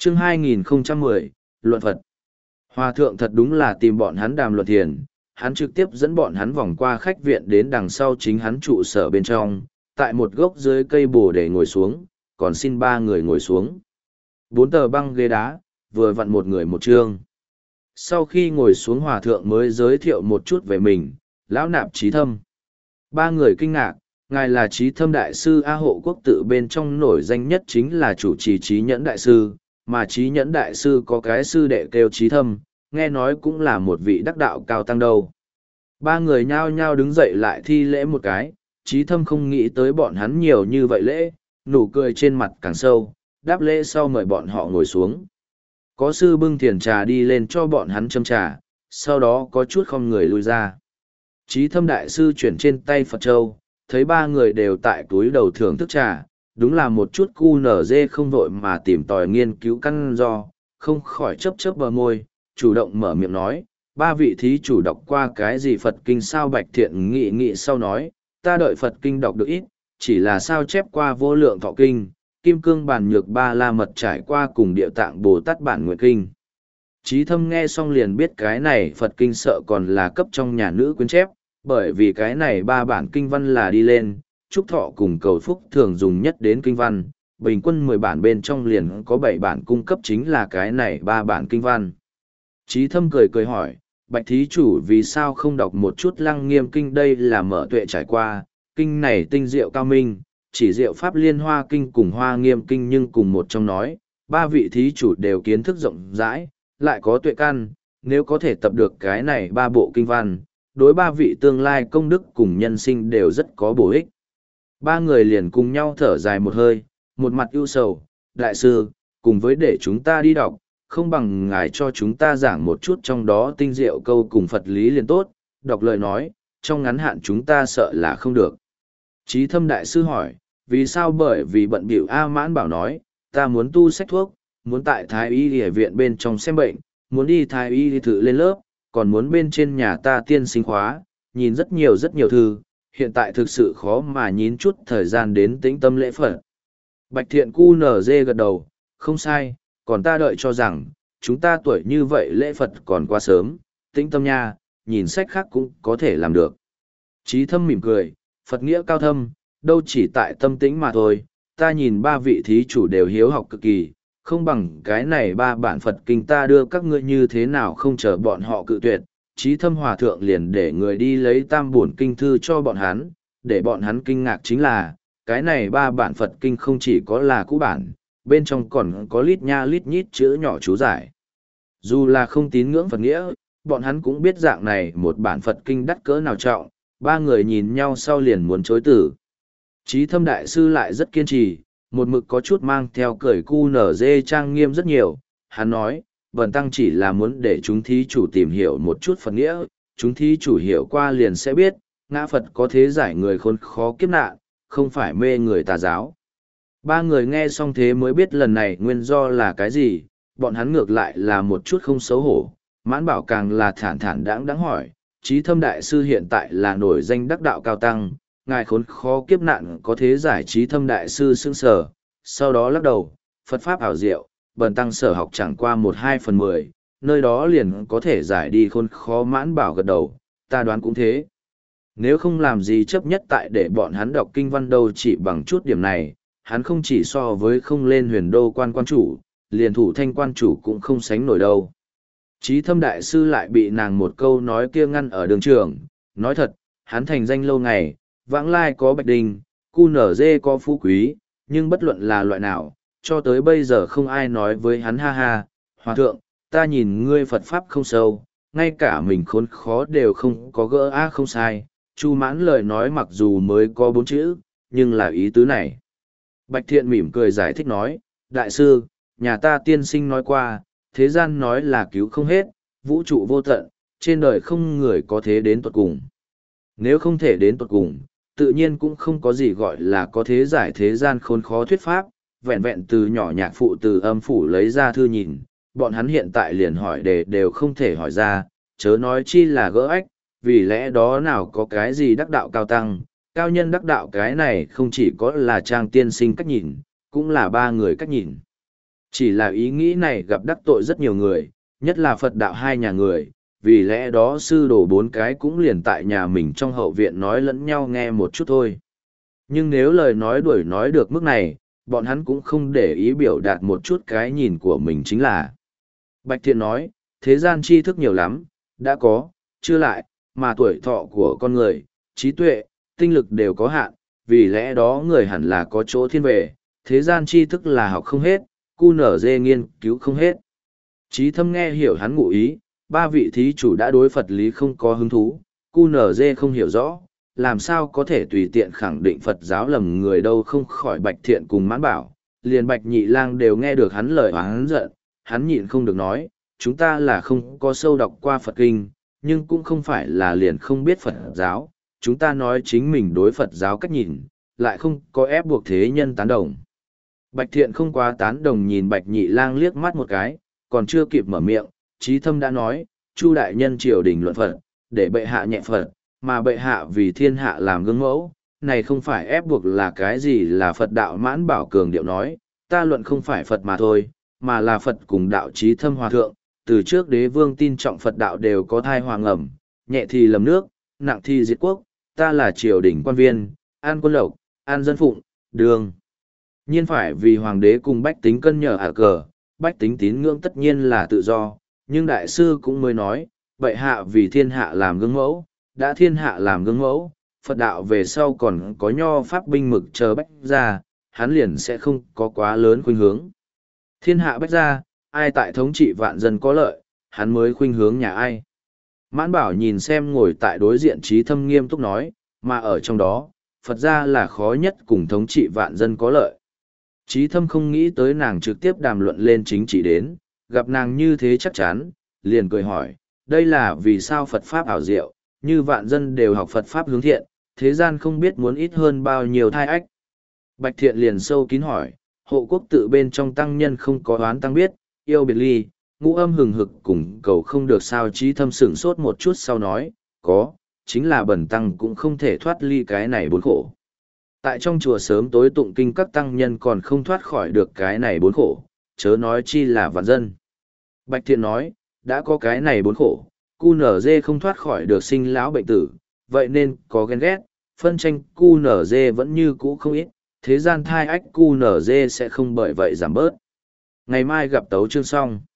Chương 2010, Luận Phật. Hòa thượng thật đúng là tìm bọn hắn đàm luận thiền, hắn trực tiếp dẫn bọn hắn vòng qua khách viện đến đằng sau chính hắn trụ sở bên trong, tại một gốc dưới cây bồ để ngồi xuống, còn xin ba người ngồi xuống. 4 tờ băng ghế đá, vừa vặn một người một chương. Sau khi ngồi xuống hòa thượng mới giới thiệu một chút về mình, lão nạp Trí Thâm. Ba người kinh ngạc, ngài là Trí Thâm đại sư A Hộ Quốc tự bên trong nổi danh nhất chính là chủ trì Trí Nhẫn đại sư, mà Trí Nhẫn đại sư có cái sư đệ kêu Trí Thâm, nghe nói cũng là một vị đắc đạo cao tăng đâu. Ba người nhao nhao đứng dậy lại thi lễ một cái, Trí Thâm không nghĩ tới bọn hắn nhiều như vậy lễ, nụ cười trên mặt càng sâu, đáp lễ sau mời bọn họ ngồi xuống. Có sư bưng thiền trà đi lên cho bọn hắn châm trà, sau đó có chút không người lui ra. Trí Thâm đại sư chuyển trên tay Phật Châu, thấy ba người đều tại túi đầu thưởng thức trà, đúng là một chút cu nở dê không vội mà tìm tòi nghiên cứu căn do, không khỏi chớp chớp bờ môi, chủ động mở miệng nói, ba vị thí chủ đọc qua cái gì Phật kinh sao? Bạch Thiện nghị nghị sau nói, ta đợi Phật kinh đọc được ít, chỉ là sao chép qua Vô Lượng Thọ kinh, Kim Cương Bản Nhược Ba La Mật trải qua cùng Địa Tạng Bồ Tát Bản Nguyện kinh. Trí Thâm nghe xong liền biết cái này Phật kinh sợ còn là cấp trong nhà nữ quyến chép, bởi vì cái này ba bản kinh văn là đi lên, chúc thọ cùng cầu phúc thường dùng nhất đến kinh văn, bình quân 10 bản bên trong liền có 7 bản cung cấp chính là cái này ba bản kinh văn. Trí Thâm cười cười hỏi, Bạch thí chủ vì sao không đọc một chút Lăng Nghiêm kinh? Đây là mở tuệ trải qua, kinh này tinh diệu cao minh, chỉ diệu pháp liên hoa kinh cùng Hoa Nghiêm kinh nhưng cùng một trong nói, ba vị thí chủ đều kiến thức rộng rãi, lại có tuệ căn, nếu có thể tập được cái này ba bộ kinh văn, đối ba vị tương lai công đức cùng nhân sinh đều rất có bổ ích. Ba người liền cùng nhau thở dài một hơi, một mặt ưu sầu, đại sư, cùng với để chúng ta đi đọc, không bằng ngài cho chúng ta giảng một chút trong đó tinh diệu câu cùng Phật lý liền tốt, đọc lời nói, trong ngắn hạn chúng ta sợ là không được. Trí Thâm đại sư hỏi, vì sao? Bởi vì bận bịu. A Mãn Bảo nói, ta muốn tu sách thuốc, muốn tại Thái Y Y viện bên trong xem bệnh, muốn đi Thái Y Y thử lên lớp, còn muốn bên trên nhà ta tiên sinh khóa, nhìn rất nhiều thư, hiện tại thực sự khó mà nhín chút thời gian đến tĩnh tâm lễ Phật. Bạch Thiện cu nở dê gật đầu, không sai, còn ta đợi cho rằng, chúng ta tuổi như vậy lễ Phật còn quá sớm, tĩnh tâm nha, nhìn sách khác cũng có thể làm được. Trí Thâm mỉm cười, Phật nghĩa cao thâm, đâu chỉ tại tâm tĩnh mà thôi, ta nhìn ba vị thí chủ đều hiếu học cực kỳ, không bằng cái này ba bản Phật kinh ta đưa các ngươi như thế nào không chờ bọn họ cự tuyệt. Trí Thâm hòa thượng liền để người đi lấy tam bổn kinh thư cho bọn hắn, để bọn hắn kinh ngạc chính là, cái này ba bản Phật kinh không chỉ có là cũ bản, bên trong còn có lít nha lít nhít chữ nhỏ chú giải. Dù là không tín ngưỡng Phật nghĩa, bọn hắn cũng biết dạng này một bản Phật kinh đắt cỡ nào trọng, ba người nhìn nhau sau liền muốn chối từ. Trí Thâm đại sư lại rất kiên trì, một mực có chút mang theo cười cu nở dê trang nghiêm rất nhiều. Hắn nói, Vân Tăng chỉ là muốn để chúng thí chủ tìm hiểu một chút Phật nghĩa, chúng thí chủ hiểu qua liền sẽ biết, ngã Phật có thế giải người khốn khó kiếp nạn, không phải mê người tà giáo. Ba người nghe xong thế mới biết lần này nguyên do là cái gì, bọn hắn ngược lại là một chút không xấu hổ. Mãn Bảo càng là thản thản đáng hỏi, Trí Thâm đại sư hiện tại là nổi danh đắc đạo cao tăng, ngài khốn khó kiếp nạn có thế giải? Trí Thâm đại sư sững sờ, sau đó lắc đầu, Phật pháp ảo diệu, Bần Tăng sở học chẳng qua 1/2/10, nơi đó liền có thể giải đi khốn khó. Mãn Bảo gật đầu, ta đoán cũng thế. Nếu không làm gì chấp nhất tại để bọn hắn đọc kinh văn đâu, chỉ bằng chút điểm này, hắn không chỉ so với không lên huyền đô quan chủ, liền thủ thanh quan chủ cũng không sánh nổi đâu. Trí Thâm đại sư lại bị nàng một câu nói kia ngăn ở đường trường, nói thật, hắn thành danh lâu ngày, vãng lai có Bạch Đình, cu nở dê có phú quý, nhưng bất luận là loại nào, cho tới bây giờ không ai nói với hắn ha ha, hòa thượng, ta nhìn ngươi Phật pháp không sâu, ngay cả mình khốn khó đều không có gỡ. A không sai, Chu Mãn lời nói mặc dù mới có 4 chữ, nhưng là ý tứ này. Bạch Thiện mỉm cười giải thích nói, đại sư, nhà ta tiên sinh nói qua, thế gian nói là cứu không hết, vũ trụ vô tận, trên đời không người có thế đến tuột cùng. Nếu không thể đến tuột cùng, tự nhiên cũng không có gì gọi là có thế giải thế gian khốn khó thuyết pháp, vẹn vẹn từ nhỏ nhạc phụ từ âm phủ lấy ra thư nhìn, bọn hắn hiện tại liền hỏi đề đều không thể hỏi ra, chớ nói chi là gỡ ách, vì lẽ đó nào có cái gì đắc đạo cao tăng, cao nhân đắc đạo, cái này không chỉ có là Trang tiên sinh cách nhìn, cũng là ba người cách nhìn. Chỉ là ý nghĩ này gặp đắc tội rất nhiều người, nhất là Phật đạo hai nhà người, vì lẽ đó sư đồ bốn cái cũng liền tại nhà mình trong hậu viện nói lẫn nhau nghe một chút thôi. Nhưng nếu lời nói đuổi nói được mức này, bọn hắn cũng không để ý biểu đạt một chút cái nhìn của mình chính là. Bạch Thiện nói, thế gian tri thức nhiều lắm, đã có, chưa lại, mà tuổi thọ của con người, trí tuệ, tinh lực đều có hạn, vì lẽ đó người hẳn là có chỗ thiên về, thế gian tri thức là học không hết, cu nở dê nghiên cứu không hết. Trí Thâm nghe hiểu hắn ngụ ý, ba vị thí chủ đã đối Phật lý không có hứng thú, cu nở dê không hiểu rõ, làm sao có thể tùy tiện khẳng định Phật giáo lầm người đâu, không khỏi Bạch Thiện cùng Mãn Bảo, liền Bạch Nhị Lang đều nghe được hắn lời oán giận, hắn nhịn không được nói, chúng ta là không có sâu đọc qua Phật kinh, nhưng cũng không phải là liền không biết Phật giáo, chúng ta nói chính mình đối Phật giáo cách nhìn, lại không có ép buộc thế nhân tán đồng. Bạch Thiện không quá tán đồng nhìn Bạch Nhị Lang liếc mắt một cái, còn chưa kịp mở miệng, Trí Thâm đã nói, Chu đại nhân triều đình luận Phật, để bệ hạ nhẹ Phật, mà bệ hạ vì thiên hạ làm gương mẫu, này không phải ép buộc là cái gì là Phật đạo. Mãn Bảo cường điệu nói, ta luận không phải Phật mà thôi, mà là Phật cùng đạo. Trí Thâm hòa thượng, từ trước đế vương tin trọng Phật đạo đều có thai hoàng ẩm, nhẹ thì lầm nước, nặng thì diệt quốc, ta là triều đình quan viên, an quân lộc, an dân phụng, đường. Nhiên phải vì hoàng đế cùng bách tính cân nhờ cờ, bách tính tín ngưỡng tất nhiên là tự do, nhưng đại sư cũng mới nói, bệ hạ vì thiên hạ làm gương mẫu, đã thiên hạ làm gương mẫu, Phật đạo về sau còn có nho pháp binh mực chờ bách ra, hắn liền sẽ không có quá lớn khuynh hướng. Thiên hạ bách ra, ai tại thống trị vạn dân có lợi, hắn mới khuynh hướng nhà ai. Mãn Bảo nhìn xem ngồi tại đối diện Trí Thâm nghiêm túc nói, mà ở trong đó, Phật gia là khó nhất cùng thống trị vạn dân có lợi. Trí Thâm không nghĩ tới nàng trực tiếp đàm luận lên chính trị đến, gặp nàng như thế chắc chắn, liền cười hỏi, đây là vì sao Phật Pháp ảo diệu, như vạn dân đều học Phật Pháp hướng thiện, thế gian không biết muốn ít hơn bao nhiêu thai ách. Bạch Thiện liền sâu kín hỏi, hộ quốc tự bên trong tăng nhân không có oán tăng biết, yêu biệt ly, ngũ âm hừng hực cùng cầu không được sao. Trí Thâm sửng sốt một chút sau nói, có, chính là bần tăng cũng không thể thoát ly cái này bốn khổ. Tại trong chùa sớm tối tụng kinh các tăng nhân còn không thoát khỏi được cái này bốn khổ, chớ nói chi là vạn dân. Bạch Thiện nói, đã có cái này bốn khổ, cu nở dê không thoát khỏi được sinh lão bệnh tử, vậy nên có ghen ghét, phân tranh cu nở dê vẫn như cũ không ít, thế gian thai ách cu nở dê sẽ không bởi vậy giảm bớt. Ngày mai gặp tấu chương xong.